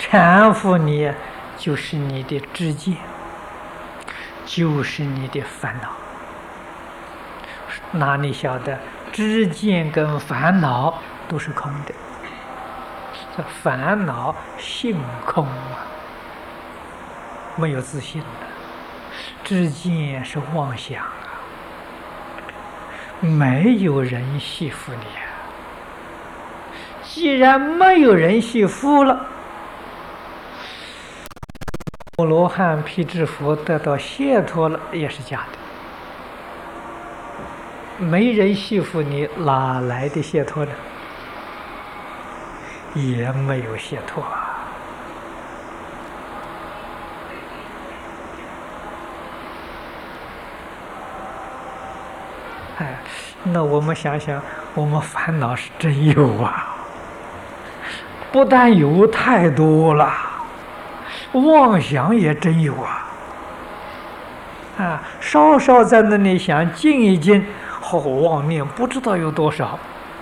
缠缚你就是你的知见，就是你的烦恼。哪里晓得知见跟烦恼都是空的？这烦恼性空啊，没有自信了。知见是妄想啊，没有人系缚你啊。既然没有人系缚了，阿罗汉、辟支佛得到解脱了，也是假的。没人系缚你，哪来的解脱呢？也没有解脱啊！哎，那我们想想，我们烦恼是真有啊！不但有太多了，妄想也真有啊！啊，稍稍在那里想静一静，妄念不知道有多少。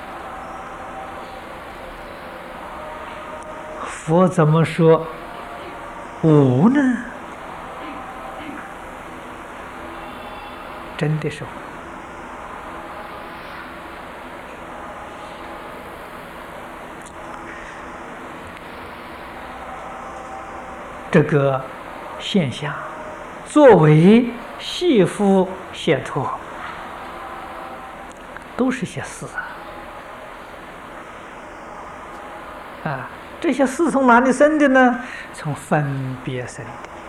佛怎么说无呢？真的是无。这个现象作为系缚解脱，都是些事啊！这些事从哪里生的呢？从分别生的。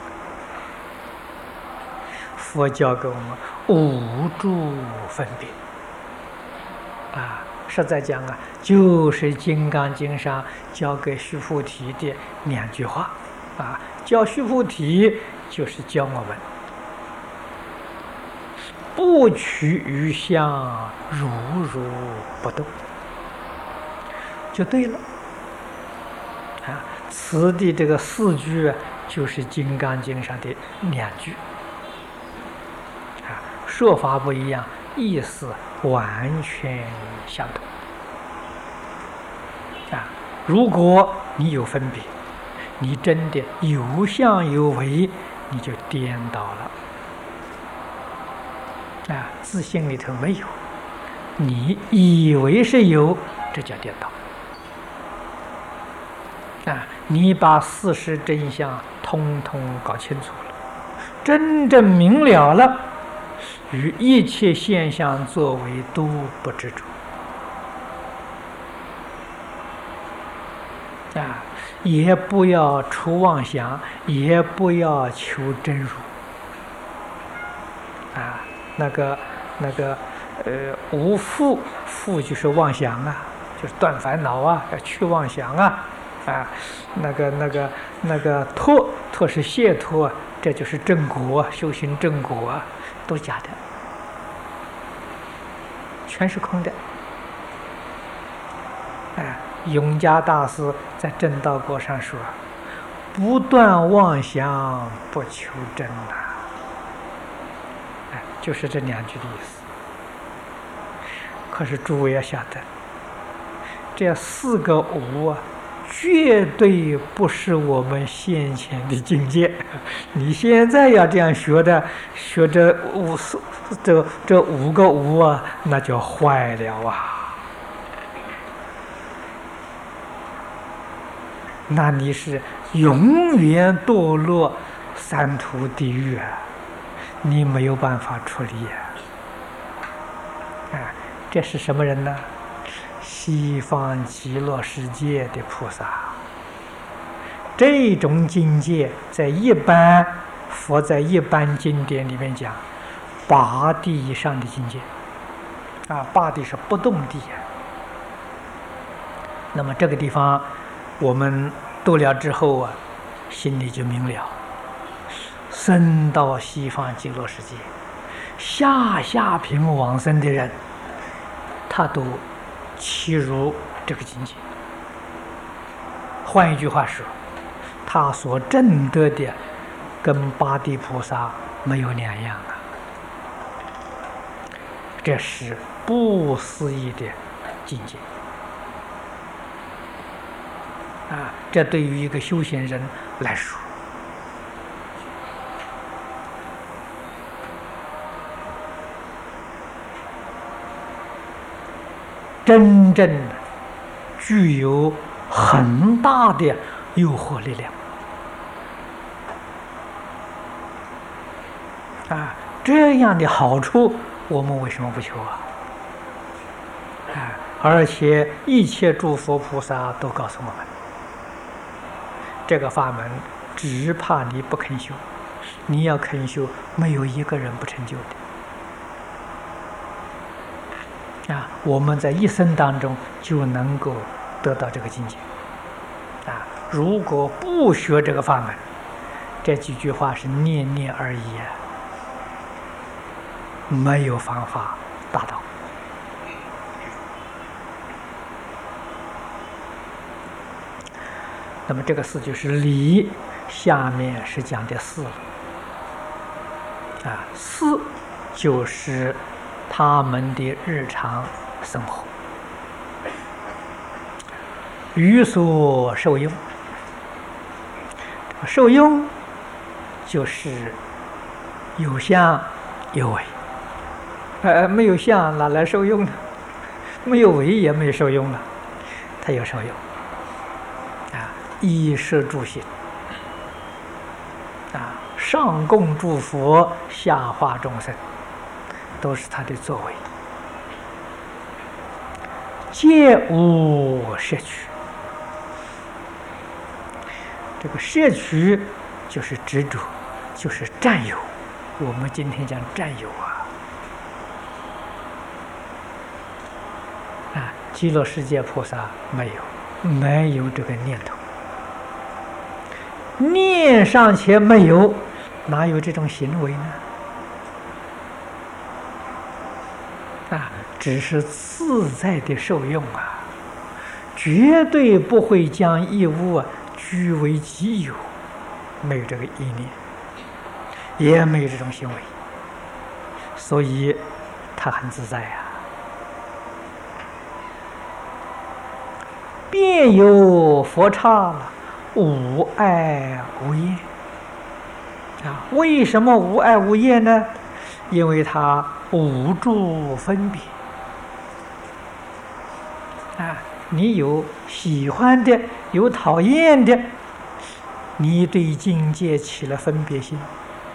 佛教给我们无住分别啊，实在讲啊，就是《金刚经》上教给须菩提的2句话啊。教须菩提就是教我们不取于相，如如不动，就对了啊。此地这个4句就是《金刚经》上的2句啊，说法不一样，意思完全相同啊。如果你有分别，你真的有相有为，你就颠倒了啊！自信里头没有，你以为是有，这叫颠倒啊！你把事实真相通通搞清楚了，真正明了了，与一切现象作为都不执着啊！也不要除妄想，也不要求真如啊！无覆，覆就是妄想啊，就是断烦恼啊，要去妄想啊！啊，脱是解脱，这就是正果，修行正果啊，都假的，全是空的。哎，永嘉大师在正道果上说：“不断妄想，不求真呐。”哎，就是这2句的意思。可是诸位要晓得，这4个无啊，绝对不是我们先前的境界。你现在要这样学的，学这5个无啊，那就坏了啊！那你是永远堕落3途地狱啊！你没有办法处理啊！这是什么人呢？西方极乐世界的菩萨。这种境界在佛在一般经典里面讲，8地以上的境界啊，8地是不动地。那么这个地方我们度了之后啊，心里就明了，升到西方极乐世界，下品往生的人，他都契入这个境界。换一句话说，他所证得的跟8地菩萨没有两样啊！这是不思议的境界这对于一个修行人来说，真正具有很大的诱惑力量。这样的好处，我们为什么不求啊？而且一切诸佛菩萨都告诉我们，这个法门只怕你不肯修，你要肯修，没有一个人不成就的。我们在一生当中就能够得到这个境界。如果不学这个法门，这几句话是念念而已没有方法达到。那么这个四就是理，下面是讲的事了。事就是他们的日常生活，于所受用。受用就是有相有为。没有相哪来受用呢？没有为也没有受用了，它有受用。衣食住行，上供诸佛，下化众生，都是他的作为。皆无摄取，这个摄取就是执着，就是占有。我们今天讲占有极乐世界菩萨没有这个念头，念尚且没有，哪有这种行为呢？只是自在的受用绝对不会将义物据为己有，没有这个意念，也没有这种行为，所以他很自在便有佛刹了，无爱无厌为什么无爱无厌呢？因为他无住分别你有喜欢的，有讨厌的，你对境界起了分别心，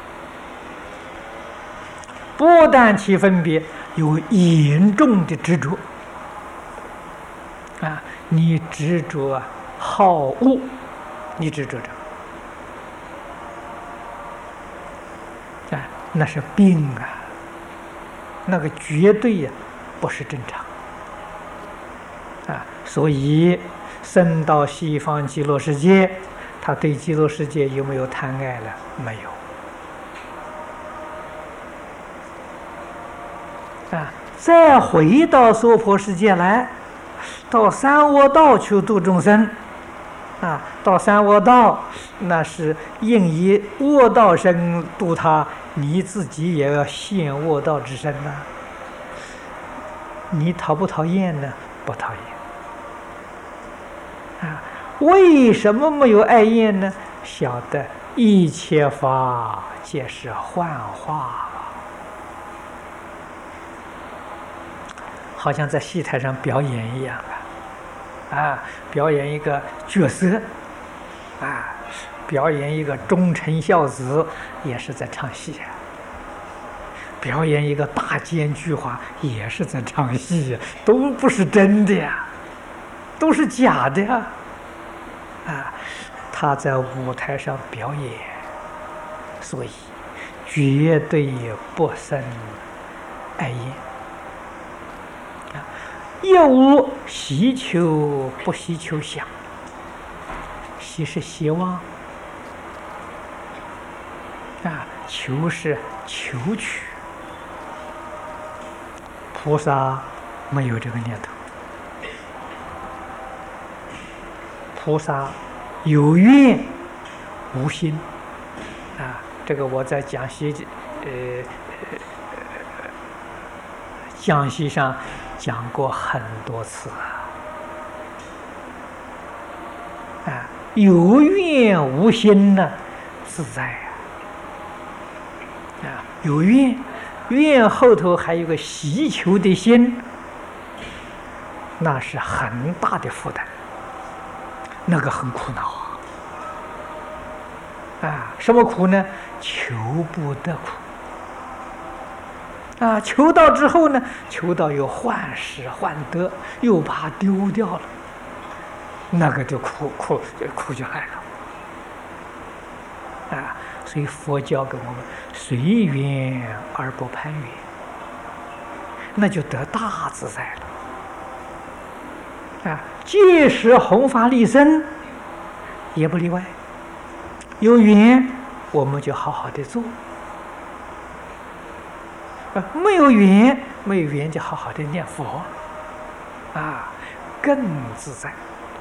不但起分别，有严重的执着你执着好恶，你执着着那是病那个绝对不是正常所以生到西方极乐世界，他对极乐世界有没有贪爱了？没有再回到娑婆世界来，到三恶道去度众生到三恶道，那是应以恶道身度他，你自己也要现恶道之身你讨不讨厌呢？不讨厌为什么没有爱厌呢？晓得一切法皆是幻化好像在戏台上表演一样表演一个角色表演一个忠臣孝子，也是在唱戏表演一个大奸巨猾，也是在唱戏都不是真的都是假的他在舞台上表演，所以绝对不生爱厌也无希求，不希求想，希是希望求是求取，菩萨没有这个念头，菩萨有愿无心这个我在讲习讲习上讲过很多次啊，有愿无心呢，自在啊，有愿，愿后头还有个希求的心，那是很大的负担，那个很苦恼啊！什么苦呢？求不得苦啊！求到之后呢，求到又患失患得，又把它丢掉了，那个就苦就来了啊！所以佛教给我们随缘而不攀缘，那就得大自在了啊！即使弘法利生，也不例外。有缘，我们就好好的做；没有缘就好好的念佛，啊，更自在。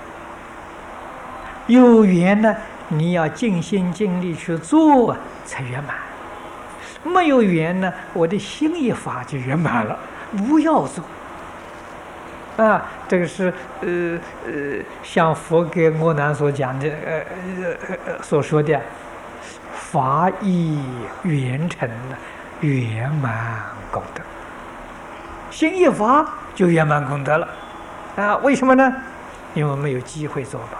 有缘呢，你要尽心尽力去做才圆满；没有缘呢，我的心一发就圆满了，不要做。啊，这个是像佛给阿难所讲的所说的法义圆成圆满功德，心一发就圆满功德了啊！为什么呢？因为没有机会做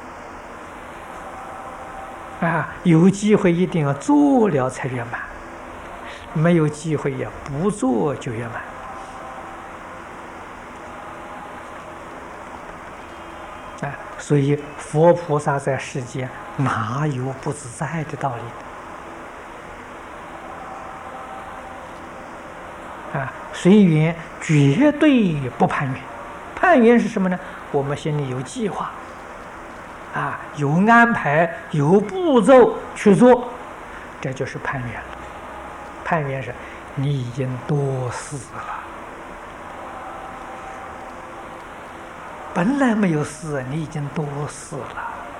嘛啊！有机会一定要做了才圆满，没有机会也不做就圆满。所以佛菩萨在世间哪有不自在的道理啊？随缘绝对不攀缘，攀缘是什么呢？我们心里有计划啊，有安排，有步骤去做，这就是攀缘了。攀缘是你已经多事了。本来没有事，你已经多事了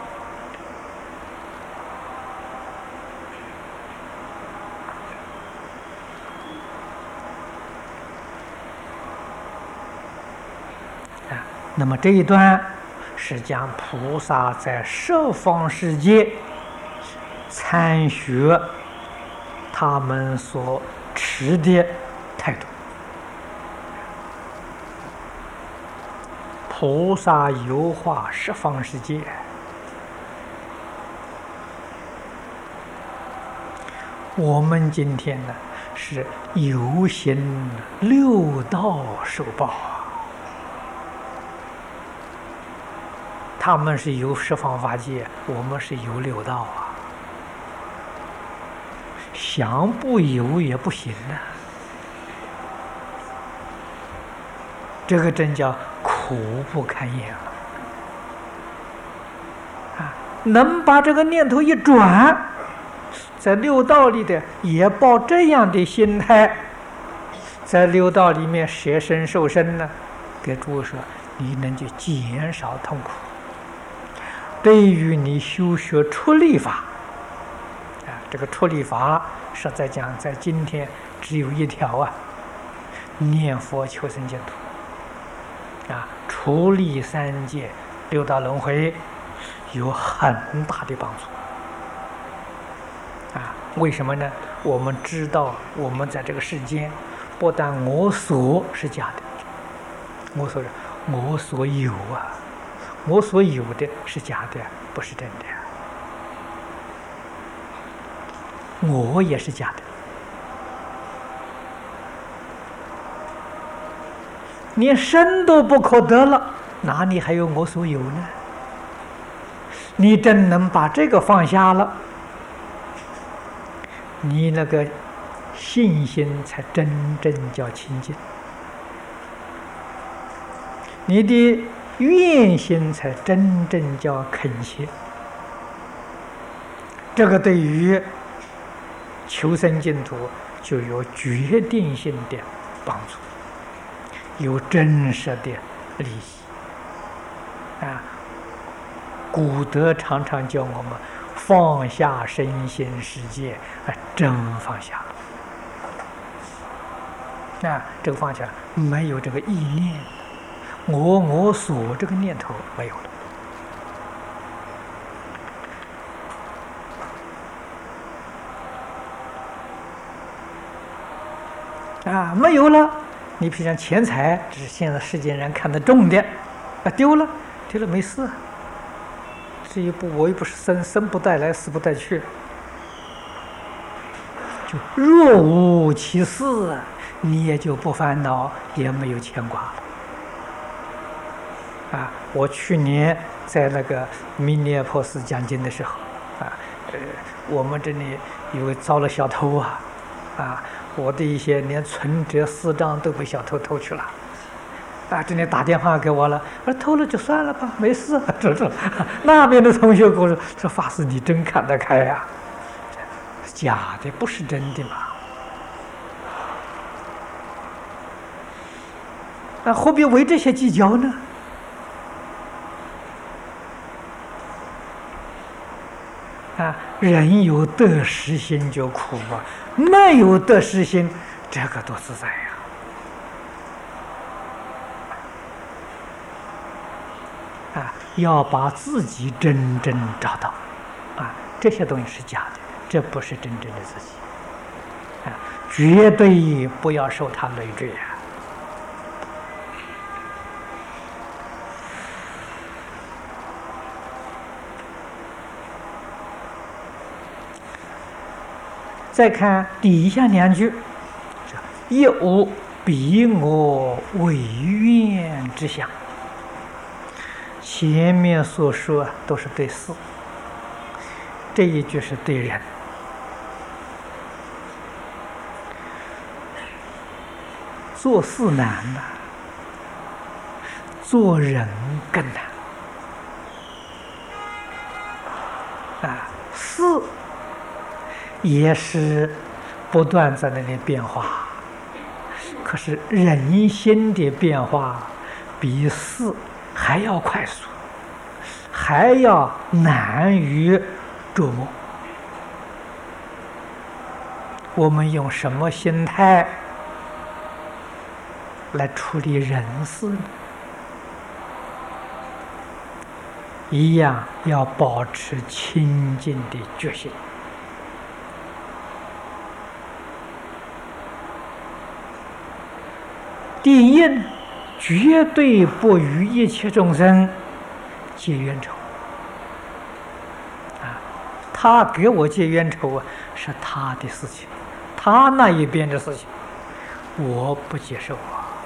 啊！那么这一段是讲菩萨在十方世界参学他们所持的态度。菩萨游化十方世界，我们今天呢是游行六道受报啊，他们是游十方法界，我们是游六道啊，想不游也不行啊，这个真叫苦不堪言啊！能把这个念头一转，在六道里的也抱这样的心态，在六道里面舍身受身呢，给诸位说，你能就减少痛苦。对于你修学出离法啊，这个出离法实在讲，在今天只有一条啊，念佛求生净土。啊，出离三界六道轮回有很大的帮助啊！为什么呢？我们知道我们在这个世间，不但我所是假的，我所有啊，我所有的是假的，不是真的，我也是假的。连生都不可得了，哪里还有我所有呢？你真能把这个放下了，你那个信心才真正叫清净，你的愿心才真正叫恳切。这个对于求生净土就有决定性的帮助，有真实的利益啊！古德常常叫我们放下身心世界，真放下了啊！这个放下没有这个意念，我所这个念头没有了没有了，你比如像钱财，这是现在世间人看得重的，丢了没事。这一步我又不是生不带来，死不带去，就若无其事，你也就不烦恼，也没有牵挂了。我去年在那个弥勒婆寺讲经的时候，我们这里有遭了小偷我的一些连存折4张都被小偷偷去了。这里打电话给我了，我说偷了就算了吧，没事。那边的同学跟我说法师你真看得开呀，假的不是真的嘛。何必为这些计较呢？人有得失心就苦没有得失心，这个多自在呀。要把自己真正找到，这些东西是假的，这不是真正的自己，绝对不要受它累赘再看底下2句，亦无彼我违愿之想。前面所说都是对事，这一句是对人。做事难做人更难事也是不断在那里变化，可是人心的变化比事还要快速，还要难于琢磨。我们用什么心态来处理人事呢？一样要保持清净的决心。第一呢，绝对不与一切众生结冤仇。他给我结冤仇是他的事情，他那一边的事情，我不接受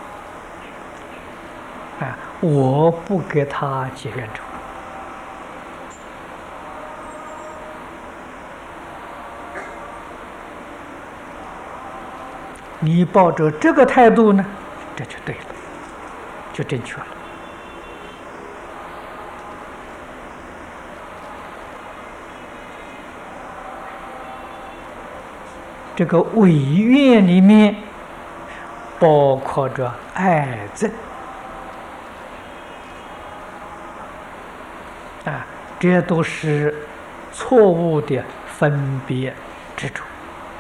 我不给他结冤仇。你抱着这个态度呢，这就对了，就正确了。这个违愿里面包括着爱憎这都是错误的分别执着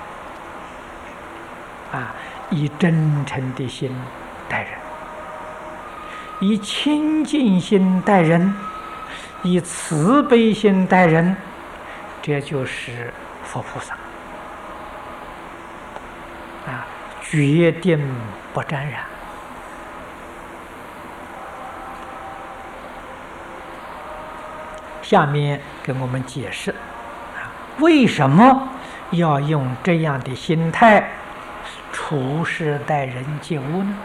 以真诚的心待人，以清净心待人，以慈悲心待人，这就是佛菩萨决定不沾染。下面给我们解释为什么要用这样的心态处事待人接物呢？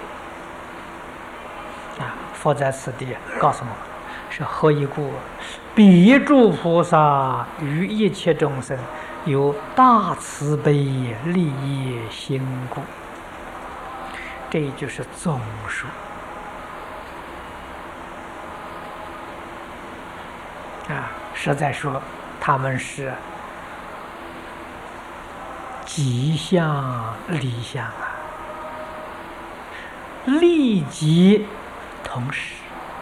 佛在此地告诉我们，是何以故？彼诸菩萨于一切众生有大慈悲利益心故。这一句是总数实在说他们是吉相离相利己同时。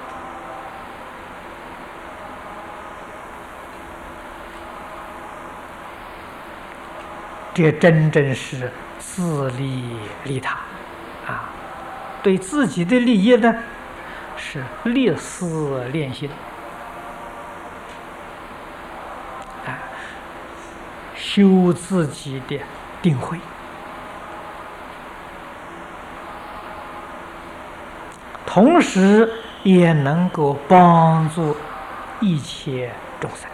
这真正是自利利他对自己的利益呢是立事练心修自己的定慧同时也能够帮助一切众生。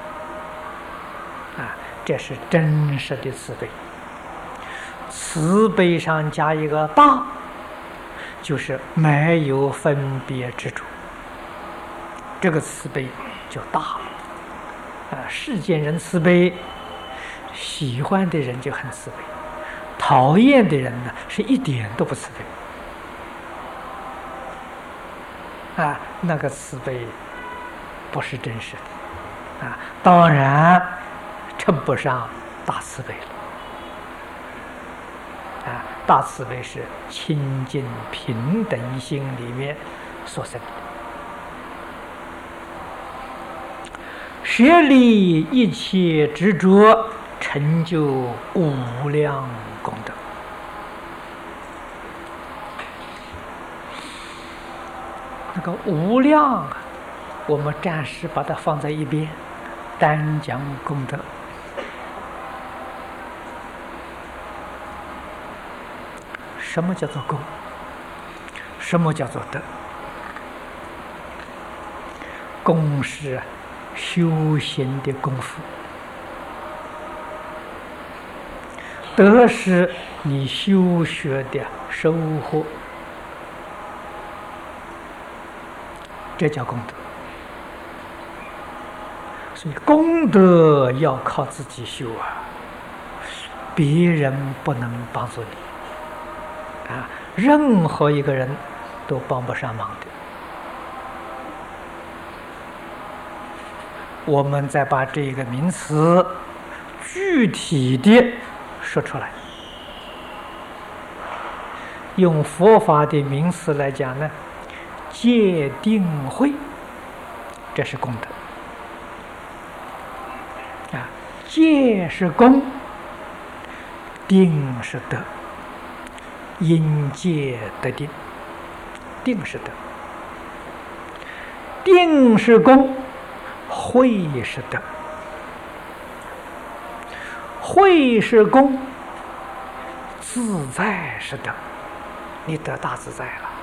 这是真实的慈悲。慈悲上加一个大，就是没有分别执着，这个慈悲就大了。世间人慈悲，喜欢的人就很慈悲，讨厌的人呢是一点都不慈悲。那个慈悲不是真实的，当然称不上大慈悲了。大慈悲是清净平等心里面所生的，舍离一切执着，成就无量功德。那个无量我们暂时把它放在一边，单讲功德。什么叫做功？什么叫做德？功是修行的功夫，德是你修学的收获，这叫功德。所以功德要靠自己修别人不能帮助你。任何一个人都帮不上忙的。我们再把这个名词具体的说出来，用佛法的名词来讲呢，戒定慧，这是功德。戒是功，定是德。因戒得定，定是德，定是功，慧是德。慧是功，自在是德，你得大自在了，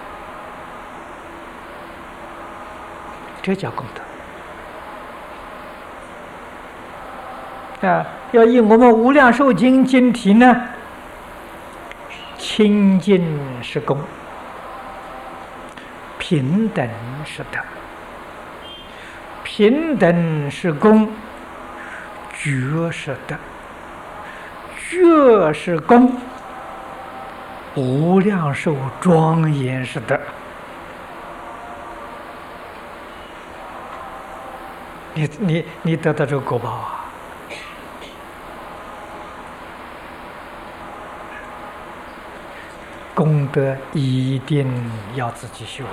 这叫功德。要以我们无量寿经经题呢，清净是功，平等是德。平等是功，觉是德。觉是功，无量寿庄严是德。你得到这个果报功德一定要自己修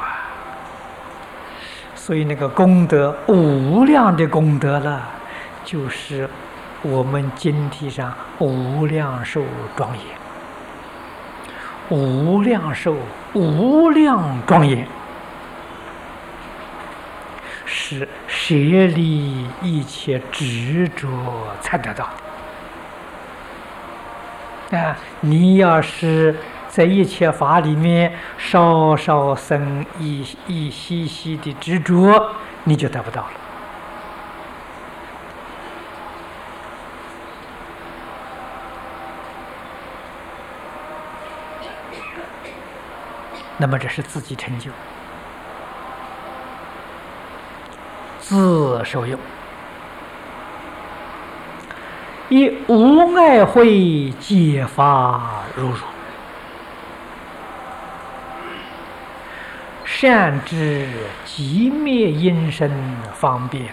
所以那个功德无量的功德了，就是我们经题上无量寿庄严，无量寿无量庄严，是舍离一切执着才得到你要是在一切法里面稍稍生一细细的执着，你就得不到了。那么这是自己成就，自受用。以无碍慧解法如如，善知寂灭因身方便，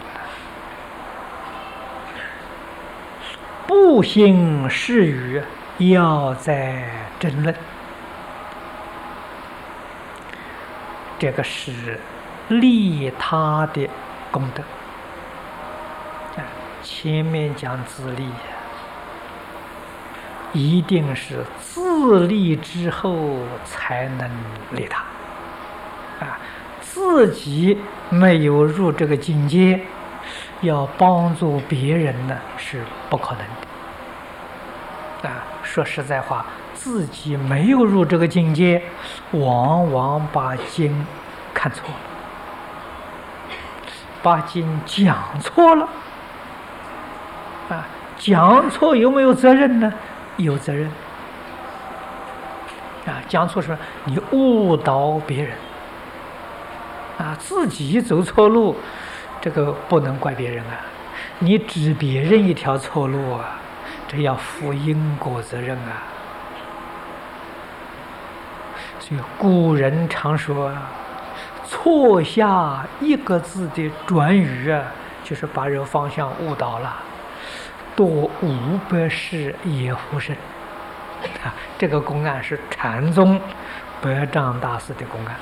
不兴事语要在争论。这个是利他的功德前面讲自利一定是自利之后才能利他自己没有入这个境界，要帮助别人呢是不可能的说实在话， 自己没有入这个境界，往往把经看错了，把经讲错了。讲错有没有责任呢？有责任。讲错什么？你误导别人。自己走错路，这个不能怪别人啊。你指别人一条错路啊，这要负因果责任啊。所以古人常说错下一个字的转语就是把人方向误导了，多500世也复生。这个公案是禅宗百丈大师的公案。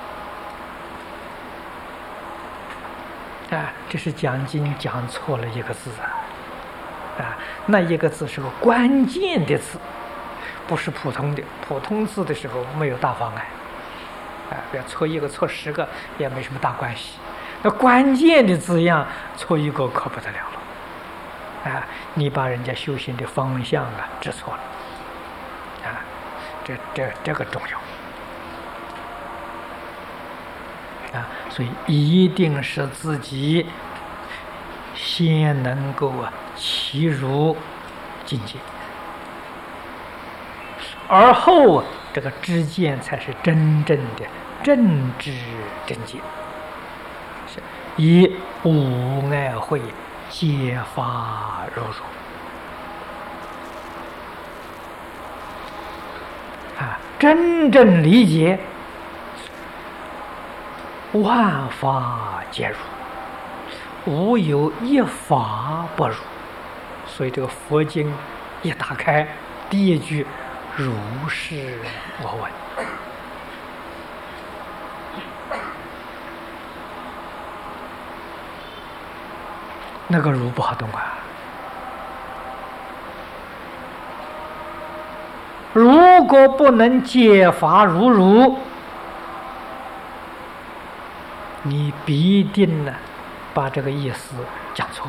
这是讲经讲错了一个字那一个字是个关键的字，不是普通的。普通字的时候没有大妨碍，不要错一个错10个也没什么大关系。那关键的字样错一个可不得了了你把人家修行的方向指错了这个重要所以一定是自己先能够契入境界，而后这个知见才是真正的正知正见，以无碍慧揭发如如真正理解万法皆如，无有一法不如。所以这个佛经一打开，第一句如是我闻。那个如不好懂如果不能揭发如如，你必定把这个意思讲错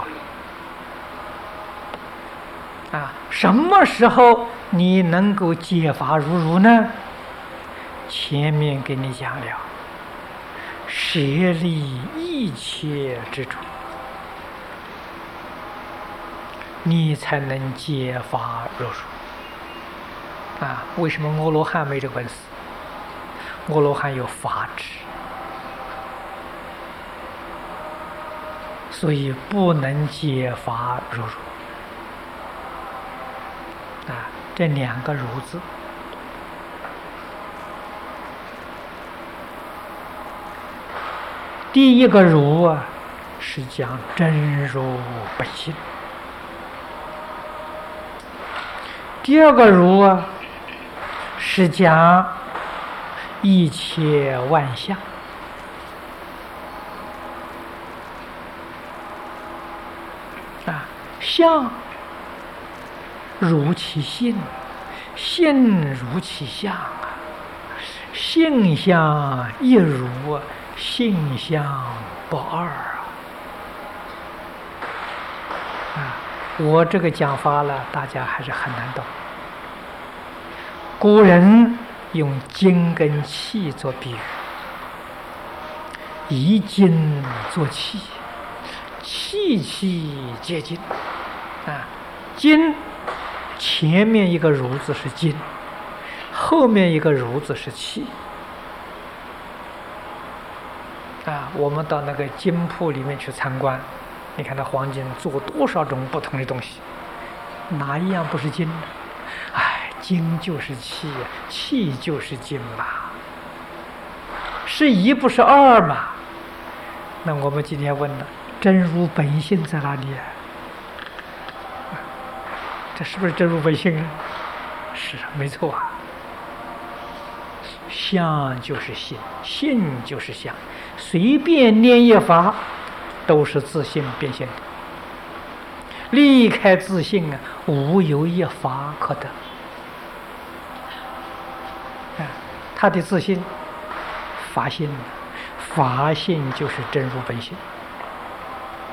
了什么时候你能够揭发如如呢？前面给你讲了，舍利一切之处，你才能揭发如如为什么阿罗汉没这个本事？阿罗汉有法执，所以不能揭发如如这2个如字，第一个如是讲真如本性，第二个如是讲一切万象相如其性，性如其相性相一如，性相不二我这个讲法了，大家还是很难懂。古人用精跟气做比喻，以精做气，气气皆精精前面一个如字是精，后面一个如字是气我们到那个金铺里面去参观，你看那黄金做多少种不同的东西，哪一样不是金呢？金就是气气就是金嘛，是一不是二嘛。那我们今天问了，真如本性在哪里这是不是真如本性是没错相就是性，性就是相，随便念一法都是自性变现的，离开自性无有一法可得他的自性法性，法性就是真如本性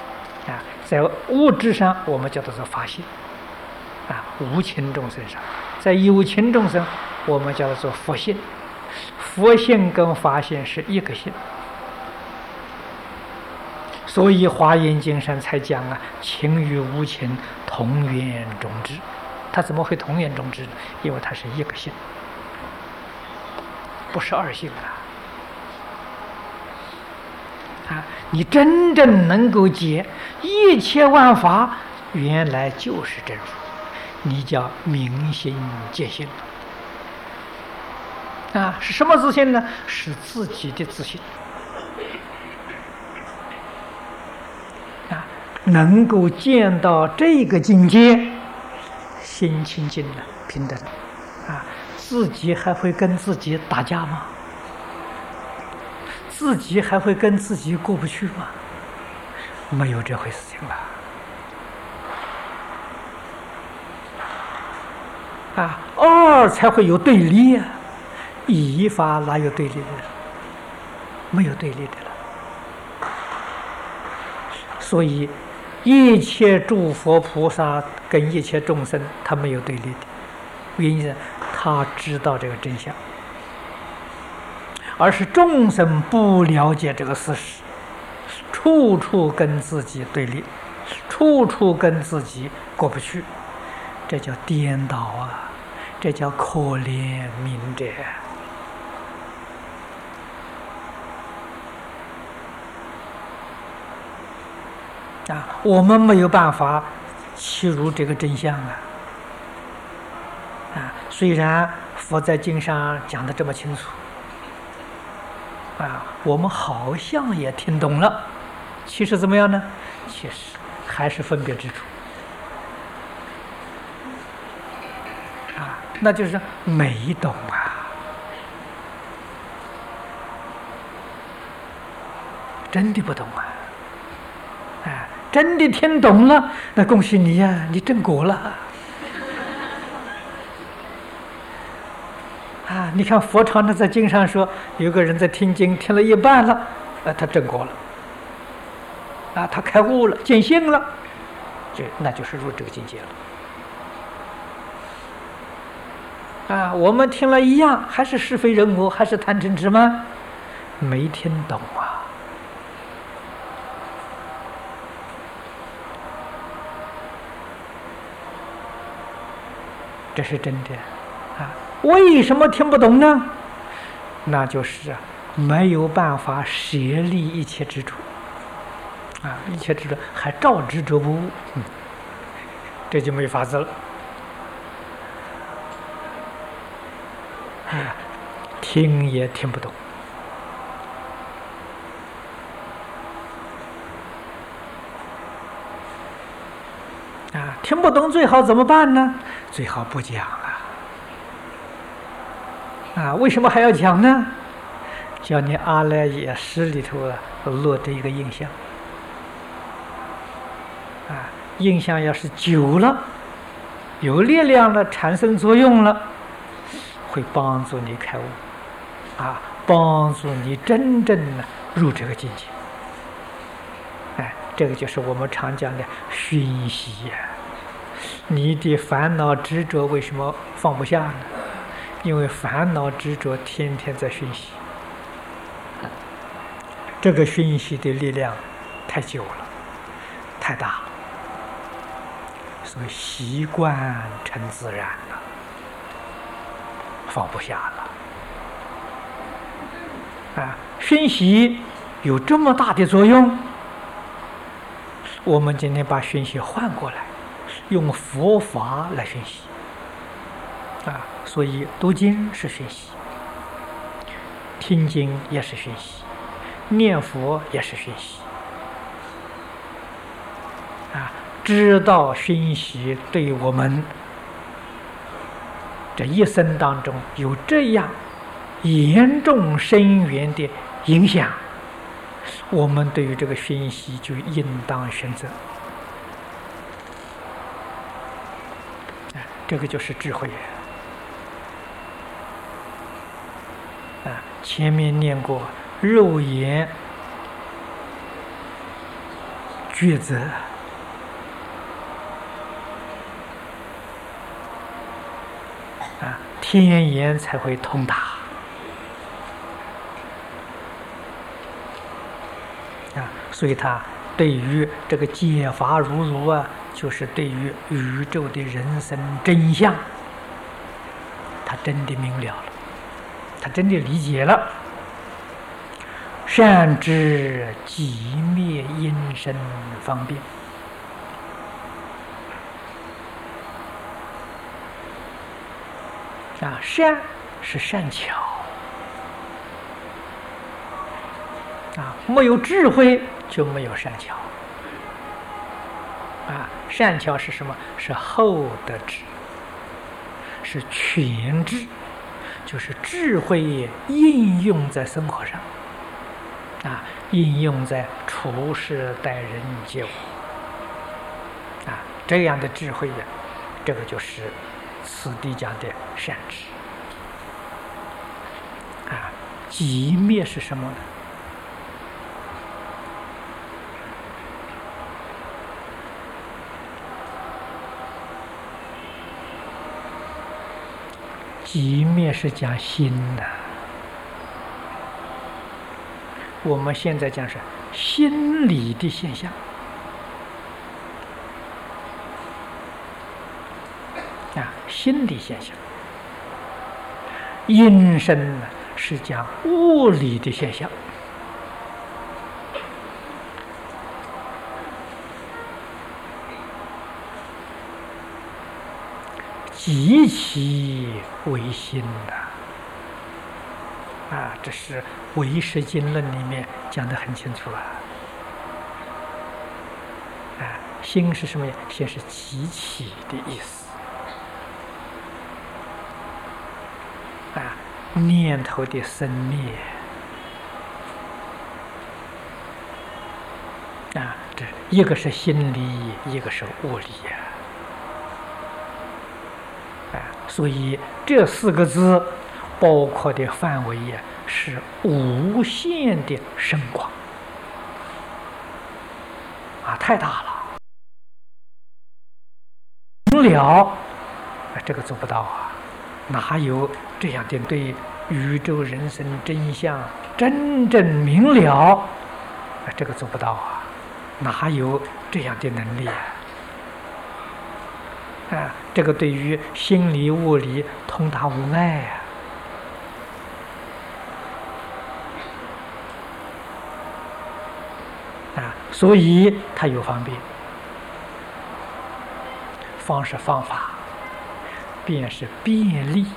在物质上我们叫做法性无情众生上在有情众生，我们叫做佛性。佛性跟法性是一个性，所以《华严经》上才讲啊，情与无情同源种智。它怎么会同源种智呢？因为它是一个性，不是二性啊！你真正能够解一切万法，原来就是真如，你叫明心见性啊！是什么自信呢？是自己的自信啊！能够见到这个境界，心清净了，平等啊！自己还会跟自己打架吗？自己还会跟自己过不去吗？没有这回事情了啊！二才会有对立啊！一法哪有对立的？没有对立的了。所以一切诸佛菩萨跟一切众生，他没有对立的，原因是他知道这个真相，而是众生不了解这个事实，处处跟自己对立，处处跟自己过不去，这叫颠倒啊！这叫可怜悯者啊！我们没有办法切入这个真相啊！虽然佛在经上讲的这么清楚啊，我们好像也听懂了，其实怎么样呢？其实还是分别之处啊，那就是没懂啊，真的不懂啊！真的听懂了，那恭喜你呀，你正果了啊！你看佛常常在经上说，有个人在听经听了一半了，他正果了啊，他开悟了，见性了，那就是入这个境界了啊！我们听了一样，还是是非人我，还是贪嗔痴吗？没听懂啊！这是真的啊！为什么听不懂呢？那就是没有办法舍离一切执着啊！一切执着还照执着不误，这就没法子了啊！听也听不懂啊！听不懂最好怎么办呢？最好不讲啊！为什么还要讲呢？叫你阿赖耶识里头落的一个印象啊！印象要是久了，有力量了，产生作用了，会帮助你开悟啊，帮助你真正的入这个境界。这个就是我们常讲的熏习呀。你的烦恼执着为什么放不下呢？因为烦恼执着天天在熏习，这个熏习的力量太久了，太大了，所以习惯成自然了，放不下了啊！熏习有这么大的作用，我们今天把熏习换过来，用佛法来熏习啊！所以读经是熏习，听经也是熏习，念佛也是熏习啊！知道熏习对我们这一生当中有这样严重深远的影响，我们对于这个熏习就应当选择。这个就是智慧啊！前面念过肉眼抉择， 天眼才会通达啊。所以他对于这个解法如如啊，就是对于宇宙的人生真相，他真的明了了，他真的理解了。善知寂灭因身方便啊，善是善巧啊，没有智慧就没有善巧啊。善巧是什么？是厚德智，是全智，就是智慧应用在生活上啊，应用在处事待人接物啊，这样的智慧呀，这个就是此地讲的善知啊。寂灭是什么呢？寂灭是讲心的，我们现在讲是心理的现象啊，心理现象。因身呢是讲物理的现象极其为心的啊，这是《唯识经论》里面讲得很清楚啊。啊，心是什么呀？心是极其的意思啊，念头的生灭啊，这一个是心理，一个是物理呀。所以这四个字包括的范围呀，是无限的深广啊，太大了。明了，这个做不到啊，哪有这样的对宇宙人生真相真正明了？这个做不到啊，哪有这样的能力啊？啊，这个对于心理物理通达无碍啊，所以它有方便，方是方法，便是便利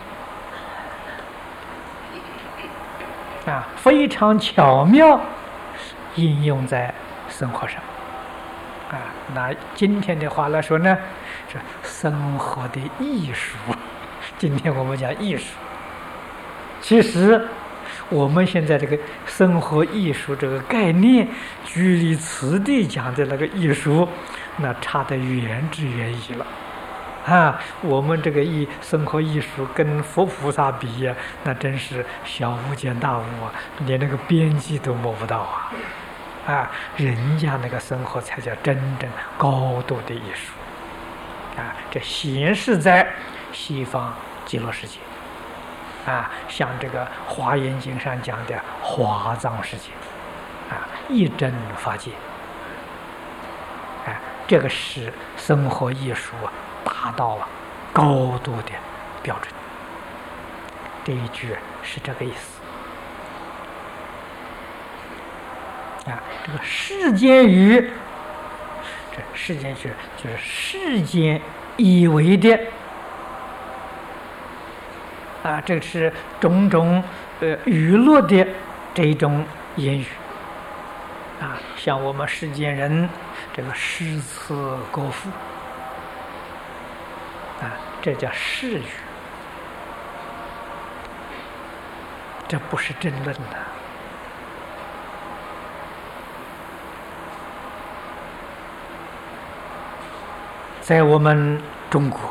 啊，非常巧妙应用在生活上啊。拿今天的话来说呢，是生活的艺术。今天我们讲艺术，其实我们现在这个生活艺术这个概念，距离此地讲的那个艺术，那差得远之远矣了啊！我们这个生活艺术跟佛菩萨比呀，那真是小巫见大巫啊，连那个边际都摸不到啊！啊，人家那个生活才叫真正高度的艺术啊！这显示在西方极乐世界啊，像这个《华严经》上讲的华藏世界啊，一真法界啊，这个是生活艺术达到了高度的标准。这一句是这个意思啊。这个世间语，这世间语就是世间以为的啊，这是种种娱乐的这种言语啊，像我们世间人这个诗词歌赋啊，这叫世语，这不是真论的。在我们中国，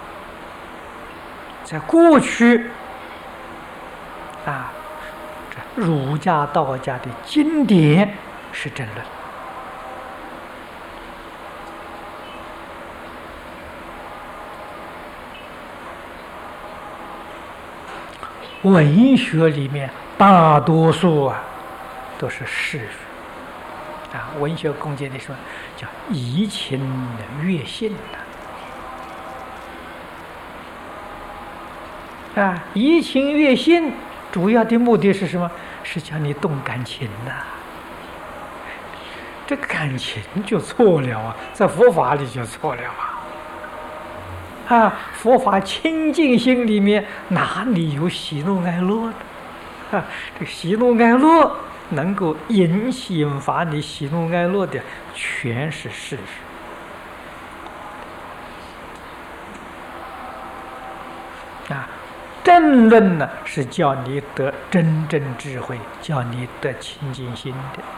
在过去啊，这儒家、道家的经典是真论文学里面大多数都是事语文学空间里说叫移情悦性移情悦性主要的目的是什么？是叫你动感情这感情就错了在佛法里就错了佛法清净心里面哪里有喜怒哀乐的这喜怒哀乐能够引发你喜怒哀乐的全是事语正论呢是叫你得真正智慧，叫你得清净心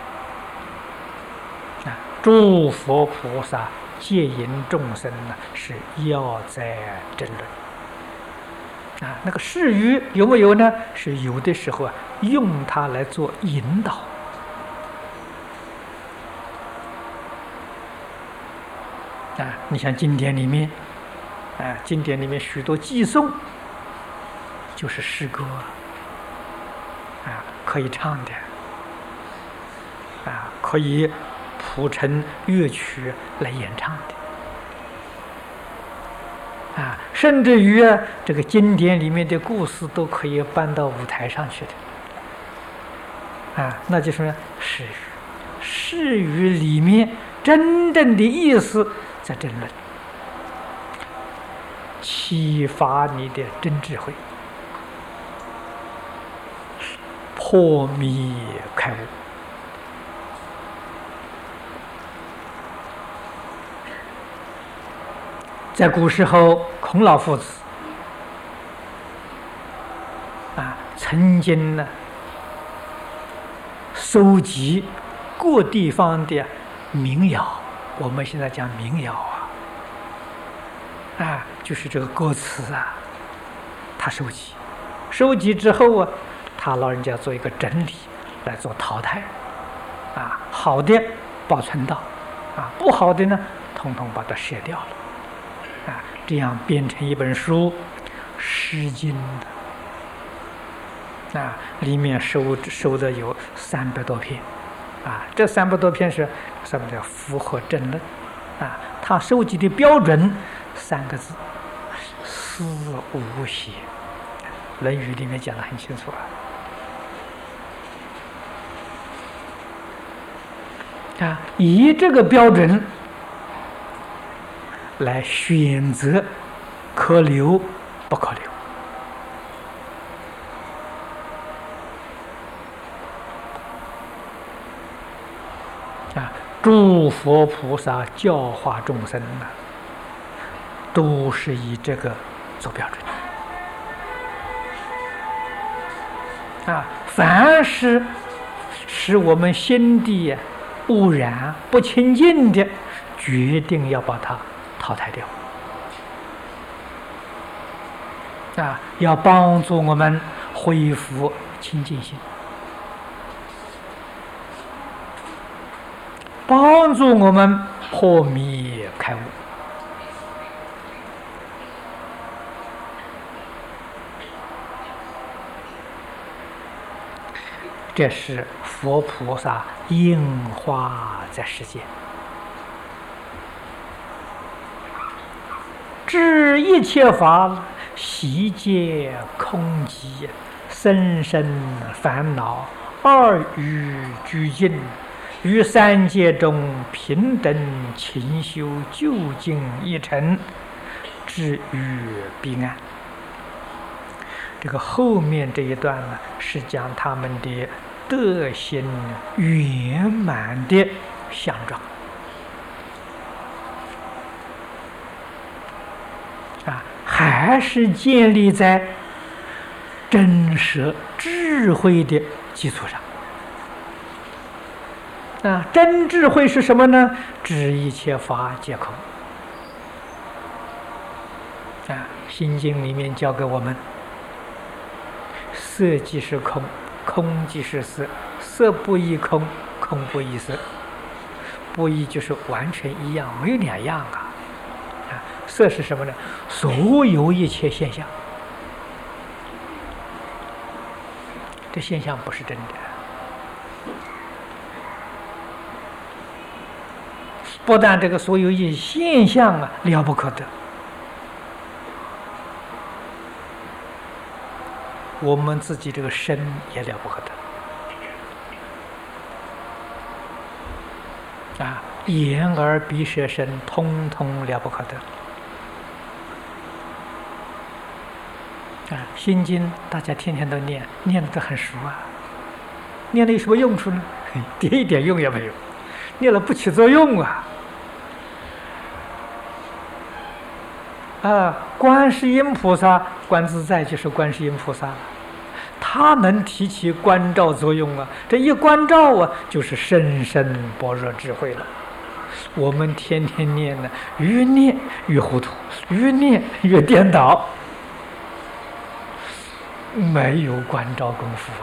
的诸佛菩萨戒引众生呢是要在争论那个事语有没有呢？是有的时候用它来做引导你像经典里面经典里面许多偈颂就是诗歌可以唱的可以谱成乐曲来演唱的甚至于这个经典里面的故事都可以搬到舞台上去的那就是诗语，诗语里面真正的意思在争论，启发你的真智慧，破迷开悟。在古时候，孔老夫子曾经呢收集各地方的民谣，我们现在讲民谣就是这个歌词他收集之后他老人家做一个整理来做淘汰好的保存到不好的呢统统把它舍掉了这样编成一本书《诗经》里面收的有300多篇这300多篇是什么叫符合正论他收集的标准3个字：思无邪。《论语》里面讲得很清楚以这个标准来选择可留不可留诸佛菩萨教化众生都是以这个做标准凡是使我们心地污染不清净的，决定要把它淘汰掉要帮助我们恢复清净心，帮助我们破迷开悟。这是佛菩萨应化在世间，知一切法悉皆空寂，生生烦恼二欲俱尽，于三界中平等勤修，究竟一成，至于彼岸。这个后面这一段呢，是讲他们的德行圆满的相状还是建立在真实智慧的基础上真智慧是什么呢？知一切法皆空心经里面教给我们，色即是空，空即是色，色不异空，空不异色，不异就是完全一样，没有两样色是什么呢？所有一切现象这现象不是真的。不但这个所有一现象啊了不可得，我们自己这个身也了不可得啊，眼耳鼻舌身通通了不可得啊。心经大家天天都念，念的都很熟啊，念了有什么用处呢？一点用也没有，念了不起作用啊。观世音菩萨，观自在就是观世音菩萨，他能提起观照作用啊。这一观照啊，就是深深般若智慧了。我们天天念呢，越念越糊涂，越念越颠倒，没有观照功夫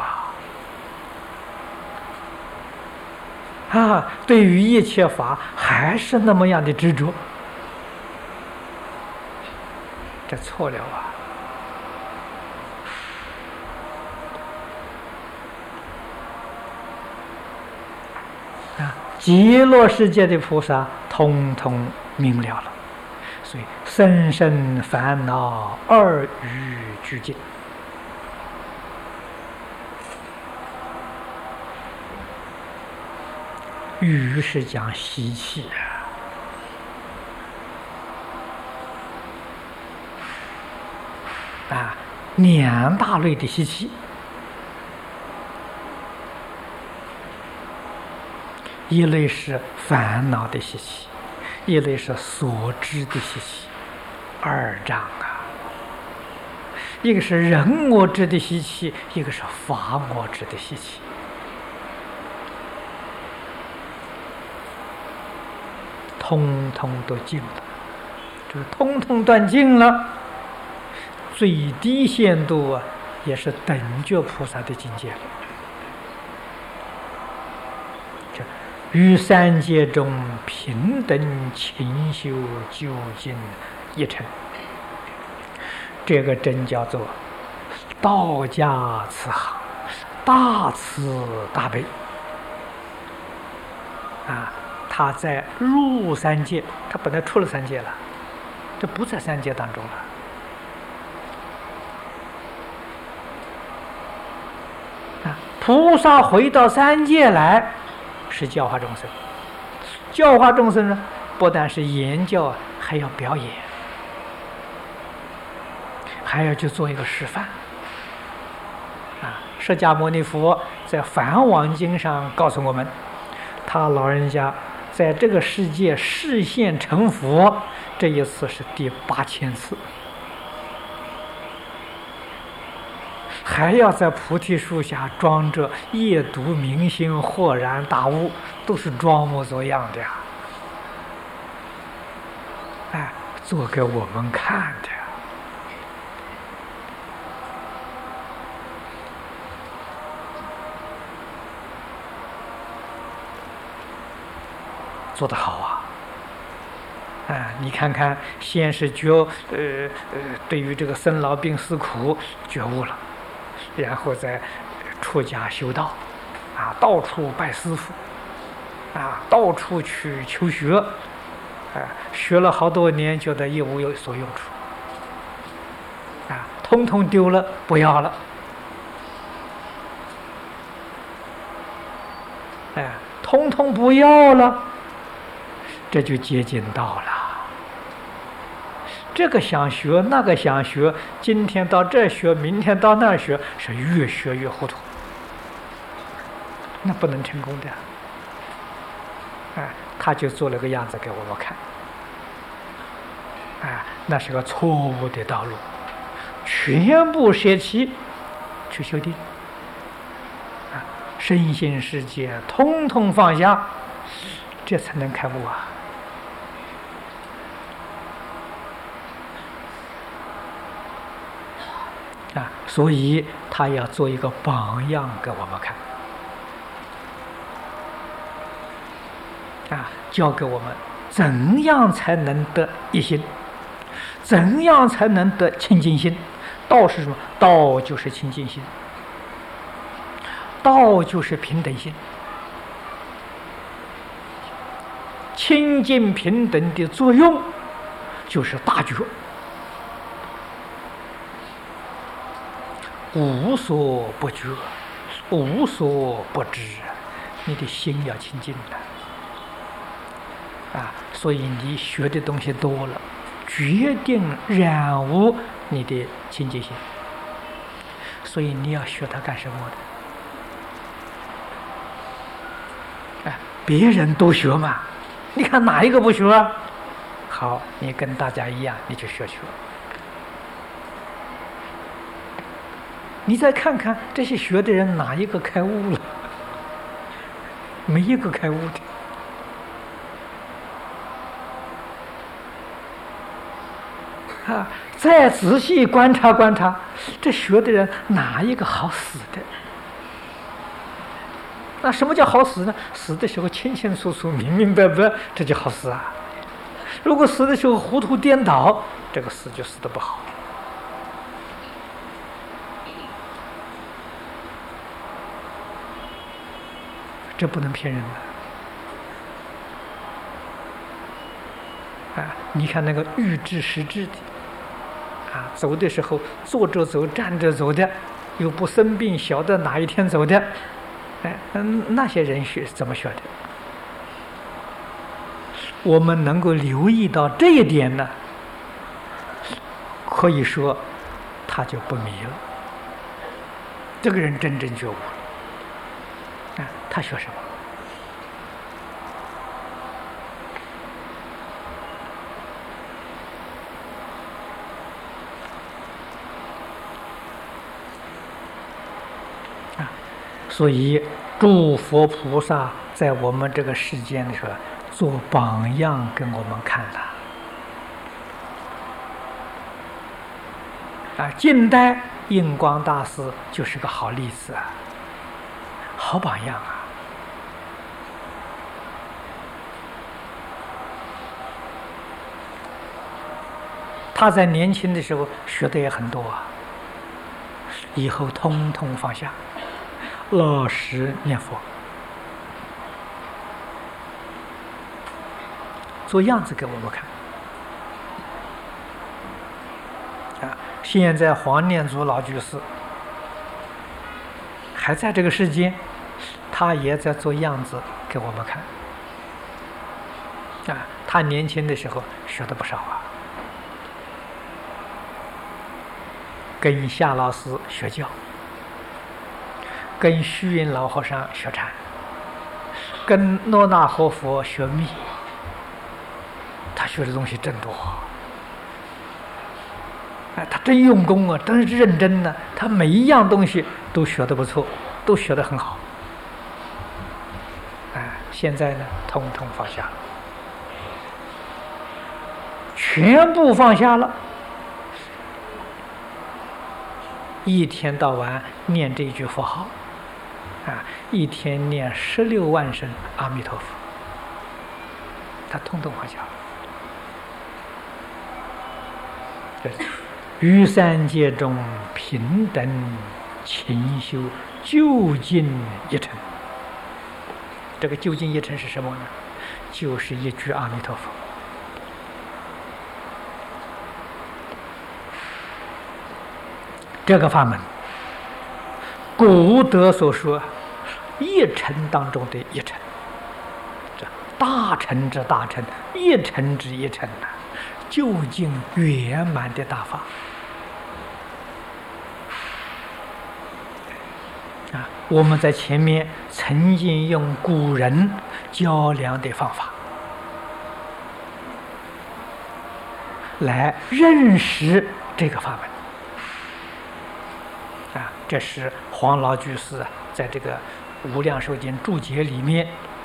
啊！对于一切法还是那么样的执着。这错了啊！极乐世界的菩萨通通明了了，所以深深烦恼二语俱尽。语是讲习气两大类的习气，一类是烦恼的习气，一类是所知的习气，二障啊。一个是人我知的习气，一个是法我知的习气。通通都尽了，就是通通断尽了。最低限度啊，也是等觉菩萨的境界了。于三界中平等勤修究竟一成，这个真叫做道家慈航，大慈大悲啊！他在入三界，他本来出了三界了，这不在三界当中了。菩萨回到三界来，是教化众生。教化众生呢，不但是言教，还要表演，还要去做一个示范。释迦牟尼佛在《梵网经》上告诉我们，他老人家在这个世界示现成佛，这一次是第8000次。还要在菩提树下装着夜读明心，豁然大悟，都是装模作样的做给我们看的。做得好你看看，先是对于这个生老病死苦觉悟了，然后再出家修道，到处拜师傅，到处去求学，学了好多年，觉得一无有所用处，通通丢了，不要了，通通不要了，这就接近道了。这个想学，那个想学，今天到这学，明天到那学，是越学越糊涂，那不能成功的。他就做了个样子给我们看，那是个错误的道路，全部舍弃去修定，身心世界通通放下，这才能开悟所以他要做一个榜样给我们看，教给我们怎样才能得一心，怎样才能得清净心。道是什么？道就是清净心。 道就是平等心，清净平等的作用就是大觉，无所不觉，无所不知，你的心要清净的所以你学的东西多了，决定染污你的清净心。所以你要学它干什么的？别人都学嘛，你看哪一个不学？好，你跟大家一样，你去学。你再看看这些学的人，哪一个开悟了？没一个开悟的。再仔细观察观察，这学的人哪一个好死的？那什么叫好死呢？死的时候清清楚楚、明明白白，这就好死啊。如果死的时候糊涂颠倒，这个死就死得不好。这不能骗人的。你看那个预知时至的。走的时候坐着走、站着走的，又不生病，晓得哪一天走的，那些人怎么学的？我们能够留意到这一点呢，可以说他就不迷了。这个人真正觉悟了。他学什么？所以诸佛菩萨在我们这个世间的时候做榜样给我们看了。近代印光大师就是个好例子好榜样他在年轻的时候学的也很多以后通通放下，老实念佛，做样子给我们看。现在黄念祖老居士还在这个世间，他也在做样子给我们看。他年轻的时候学的不少跟夏老师学教，跟虚云老和尚学禅，跟诺那活佛学密，他学的东西真多。他真用功真是认真呢。他每一样东西都学得不错，都学得很好。现在呢，统统放下了，全部放下了。一天到晚念这一句佛号，一天念16万声阿弥陀佛，他统统放下了。于三界中平等勤修，究竟一尘。这个究竟一尘是什么呢？就是一句阿弥陀佛。这个法门，古德所说一尘当中的一尘，这大乘之大乘，一尘之一尘究竟圆满的大法我们在前面曾经用古人较量的方法来认识这个法门这是黄老居士在这个《无量寿经》注解里面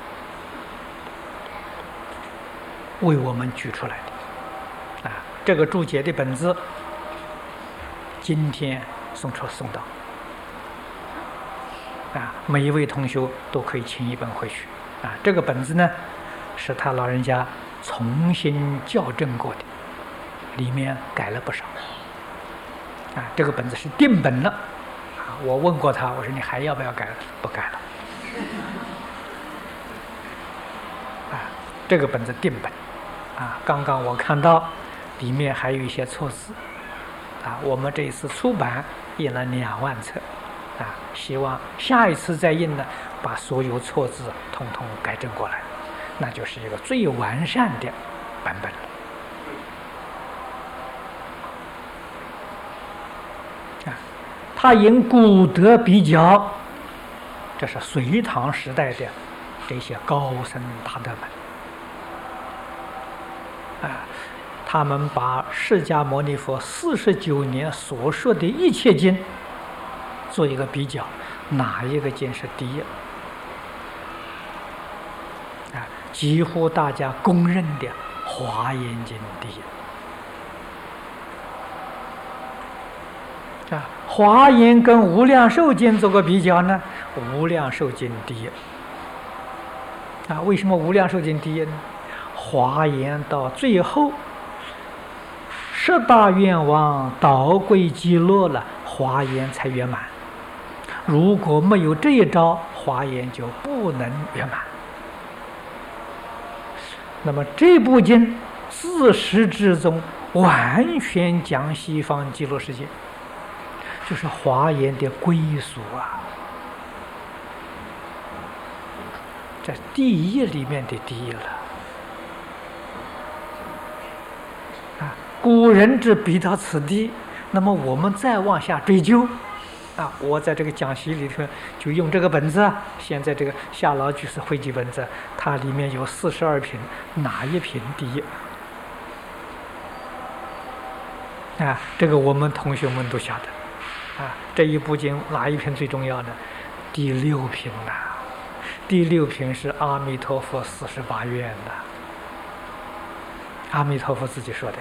为我们举出来的这个注解的本子今天送到每一位同学都可以请一本回去这个本子呢是他老人家重新校正过的，里面改了不少这个本子是定本了我问过他，我说你还要不要改了？不改了。这个本子定本，刚刚我看到里面还有一些错字，我们这一次出版印了2万册，希望下一次再印呢，把所有错字统统改正过来，那就是一个最完善的版本了。他引古德比较，这是隋唐时代的这些高僧大德们。他们把释迦牟尼佛49年所说的一切经做一个比较，哪一个经是第一？几乎大家公认的《华严经》第一。华严跟无量寿经做个比较呢，无量寿经第一。为什么无量寿经第一呢？华严到最后10大愿望导归极乐了，华严才圆满。如果没有这一招，华严就不能圆满。那么这部经自始至终完全讲西方极乐世界，就是华严的归属这第一里面的第一了。古人只比到此地，那么我们再往下追究，我在这个讲习里头就用这个本子，现在这个夏老居士汇集本子，它里面有42品，哪一品第一？这个我们同学们都晓得，这一部经哪一品最重要呢？第6品第6品是阿弥陀佛48愿阿弥陀佛自己说的。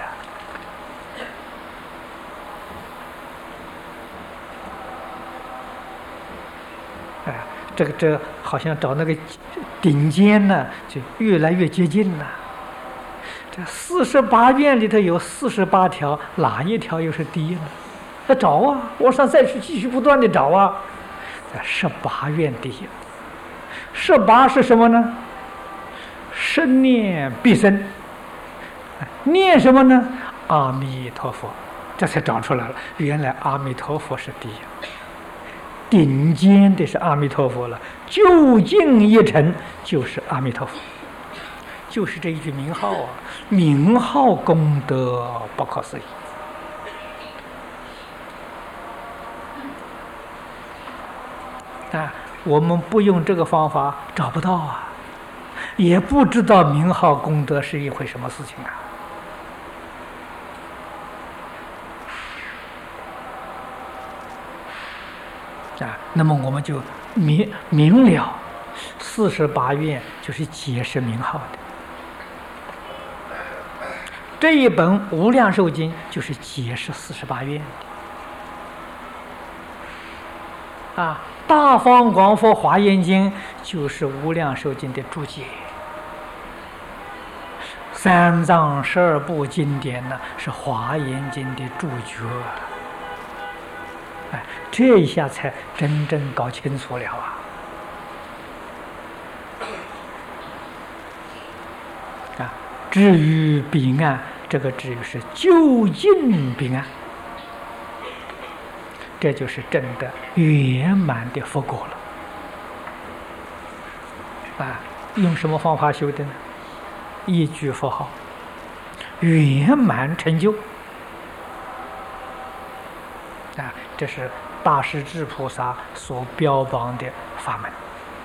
这好像找那个顶尖呢，就越来越接近了。这48愿里头有48条，哪一条又是第一呢？要找往上再去继续不断的找18愿第一。18是什么呢？生念必生，念什么呢？阿弥陀佛，这才找出来了，原来阿弥陀佛是第一。顶尖的是阿弥陀佛了，究竟一成就是阿弥陀佛，就是这一句名号名号功德不可思议。我们不用这个方法找不到也不知道名号功德是一回什么事情那么我们就明了48愿就是解释名号的，这一本无量寿经就是解释48愿的大方广佛华严经就是无量寿经的注解，3藏12部经典呢是华严经的注脚这一下才真正搞清楚了至于彼岸，这个至于是究竟彼岸，这就是真的圆满的佛果了用什么方法修的呢？一句佛号，圆满成就这是大势至菩萨所标榜的法门。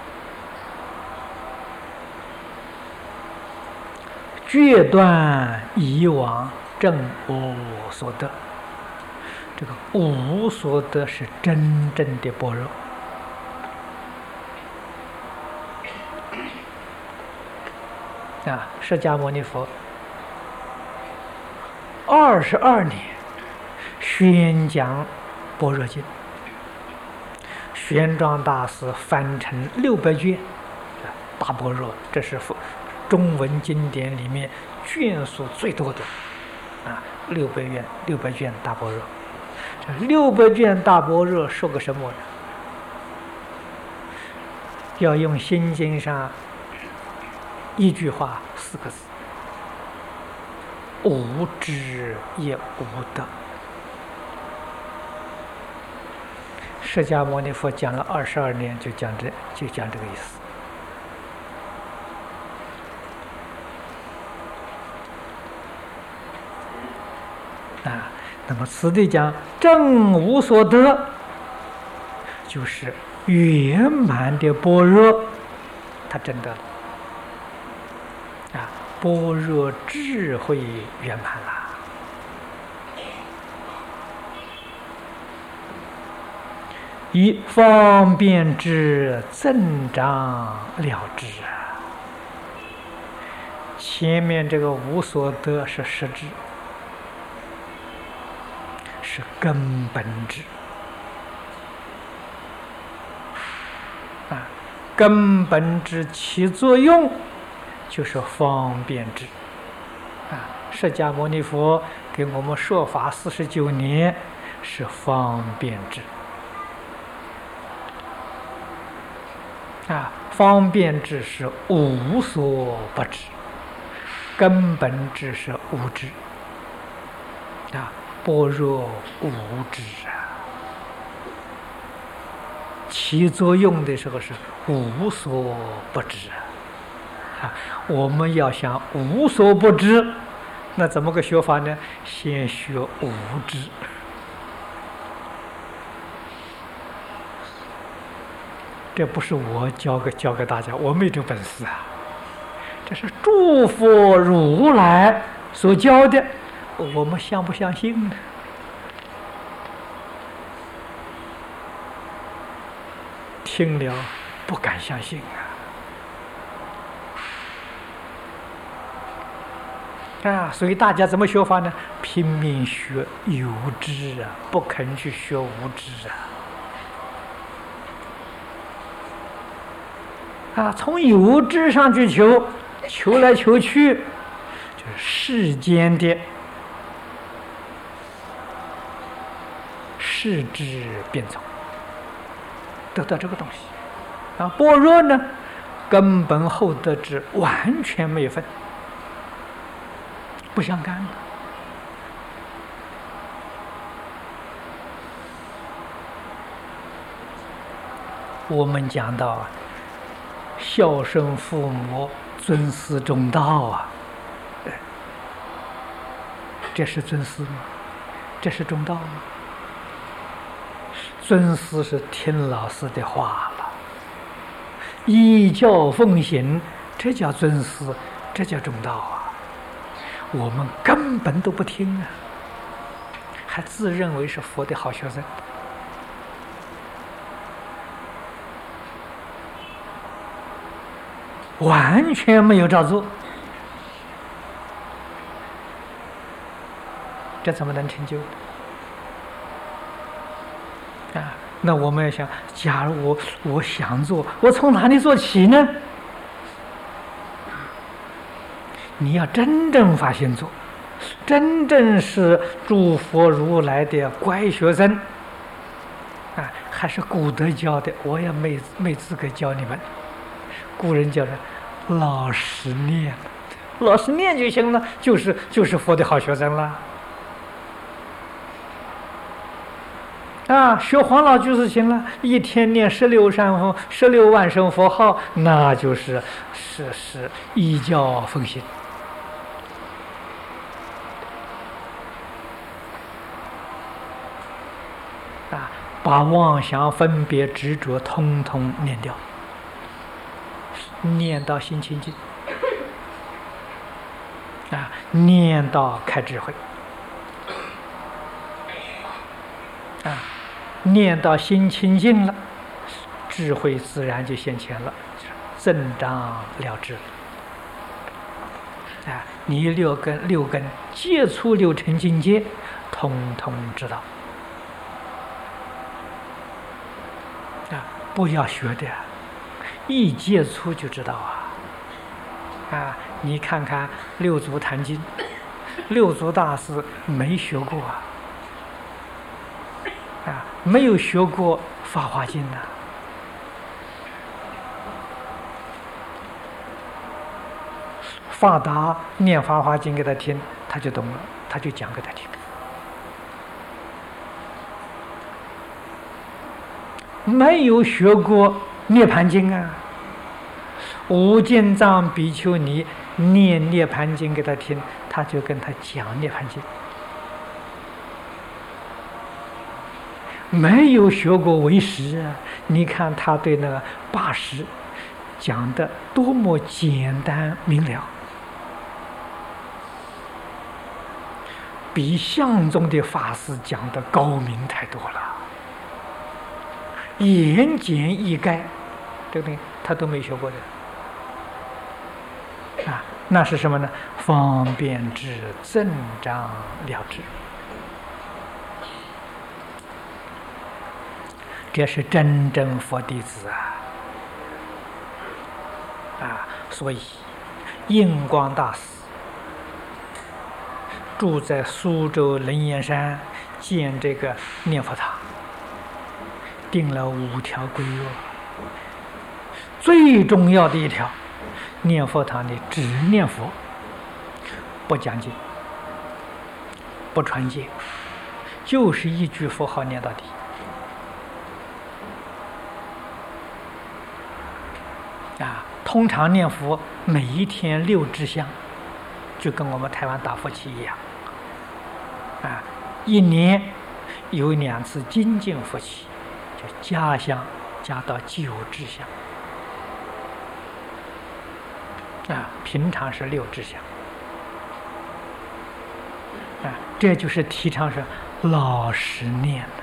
决断以往正无所得，这个无所得是真正的般若释迦牟尼佛22年宣讲般若经，玄奘大师翻成600卷大般若，这是中文经典里面卷数最多的600卷大般若。 这600卷大般若说个什么呢？要用心经上一句话4个字：无知也无得。释迦牟尼佛讲了22年，就讲这个意思。那么此地讲正无所得，就是圆满的般若，他证得了。般若智慧圆满了，以方便之增长了之。前面这个无所得是实质，是根本智。根本智起作用就是方便智。释迦牟尼佛给我们说法49年，是方便智。方便智是无所不知，根本智是无知。般若无知起作用的时候是无所不知。我们要想无所不知，那怎么个学法呢？先学无知。这不是我教给大家，我没这本事啊。这是诸佛如来所教的，我们相不相信呢？听了不敢相信所以大家怎么学法呢？拼命学有知不肯去学无知从有知上去求来求去，就是世间的世知变从，得到这个东西。般若呢，根本后得知完全没分，不相干的。我们讲到孝顺父母，尊师重道这是尊师吗？这是重道吗？尊师是听老师的话了，依教奉行，这叫尊师，这叫重道我们根本都不听还自认为是佛的好学生。完全没有照做，这怎么能成就那我们要想，假如我想做，我从哪里做起呢？你要真正发现做，真正是诸佛如来的乖学生还是古德教的，我也没资格教你们。古人叫人老实念，老实念就行了，就是佛的好学生了。学黄老居士行了，一天念16万声佛号，那就是依教奉行。把妄想分别执着通通念掉，念到心清净念到开智慧念到心清净了，智慧自然就现前了，增长了知你六根接触六尘境界，通通知道不要学的，一接触就知道你看看六祖坛经，六祖大师没学过没有学过《法华经》呢，法达念《法华经》给他听，他就懂了，他就讲给他听。没有学过《涅盘经》啊，无尽藏比丘尼念《涅盘经》给他听，他就跟他讲《涅盘经》。没有学过唯识啊，你看他对那个八识讲的多么简单明了，比相宗的法师讲的高明太多了，言简意赅，对不对？他都没学过的啊，那是什么呢？方便智，增长了知。这是真正佛弟子啊！所以印光大师住在苏州灵岩山，建这个念佛堂，定了5条规约。最重要的一条，念佛堂里只念佛，不讲经，不传戒，就是一句佛号念到底。通常念佛每一天6支香，就跟我们台湾打佛七一样。1年有2次精进佛七，就加香，加到9支香。平常是6支香。这就是提倡是老实念的。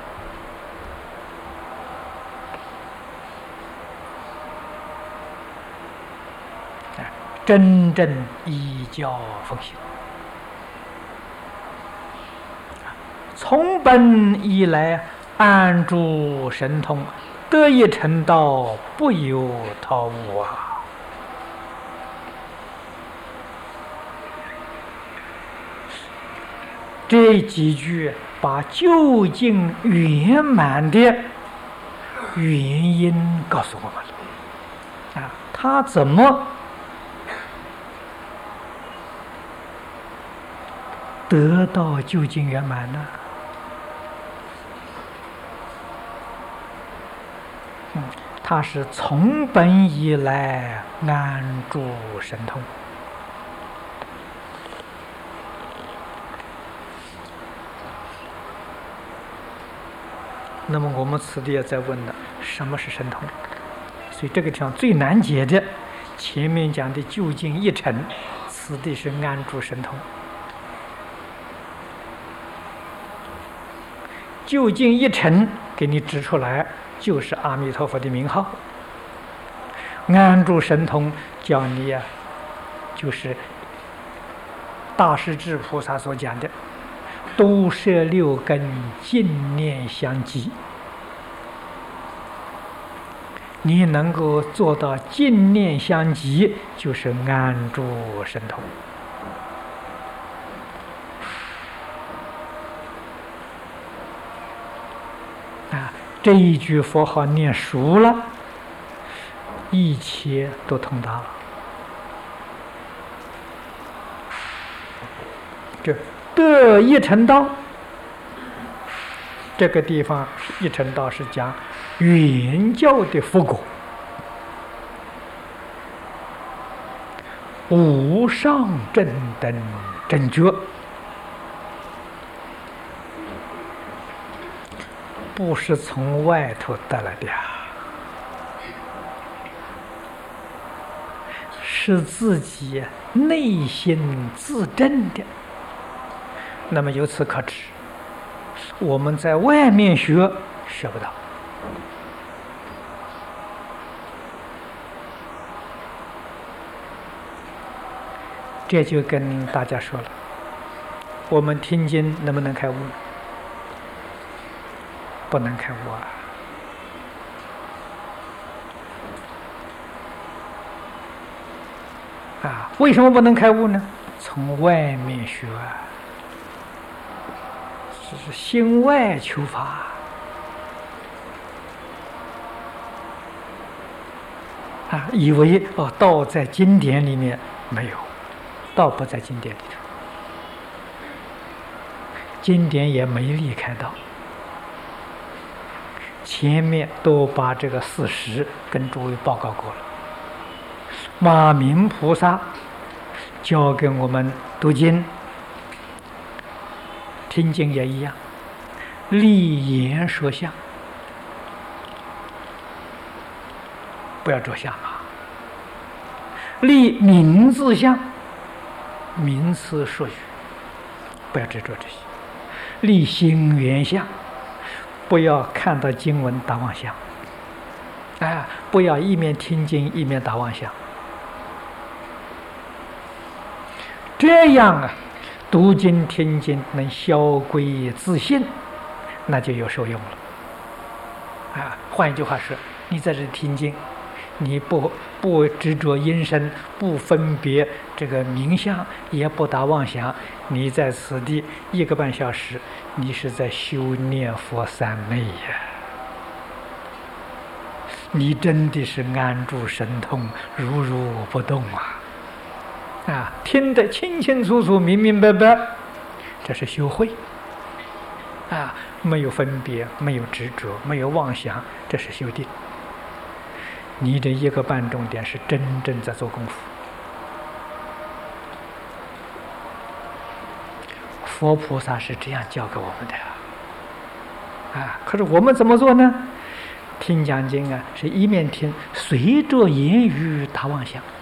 真正依教奉行，从本以来安住神通，得以成道，不由他物啊！这几句把究竟圆满的原因告诉我们了。他怎么得到究竟圆满呢？他是从本以来安住神通。那么我们此地也在问了，什么是神通？所以这个地方最难解的，前面讲的究竟一成，此地是安住神通。究竟一成给你指出来，就是阿弥陀佛的名号。安住神通叫你就是大势至菩萨所讲的都摄6根，净念相继。你能够做到净念相继，就是安住神通。这一句佛号念熟了，一切都通达了。这得一成道，这个地方一成道是讲原教的佛果，无上正等正觉。不是从外头得来的，是自己内心自证的。那么由此可知，我们在外面学不到。这就跟大家说了，我们听经能不能开悟？不能开悟为什么不能开悟呢？从外面学是心外求法， 以为道在经典里面，没有，道不在经典里头，经典也没离开道。前面都把这个事实跟诸位报告过了。马明菩萨教给我们读经、听经也一样，立言说相，不要着相啊！立名字相，名词说语，不要执着这些；立心缘相，不要看到经文打妄想，不要一面听经一面打妄想。这样读经听经能消归自信，那就有受用了。换一句话说，你在这听经，你不执着音声，不分别这个名相，也不打妄想，你在此地1个半小时，你是在修念佛三昧呀！你真的是安住神通，如如不动听得清清楚楚、明明白白，这是修慧没有分别，没有执着，没有妄想，这是修定。你这1个半钟点是真正在做功夫。佛菩萨是这样教给我们的可是我们怎么做呢？听讲经是一面听，随着言语打妄想。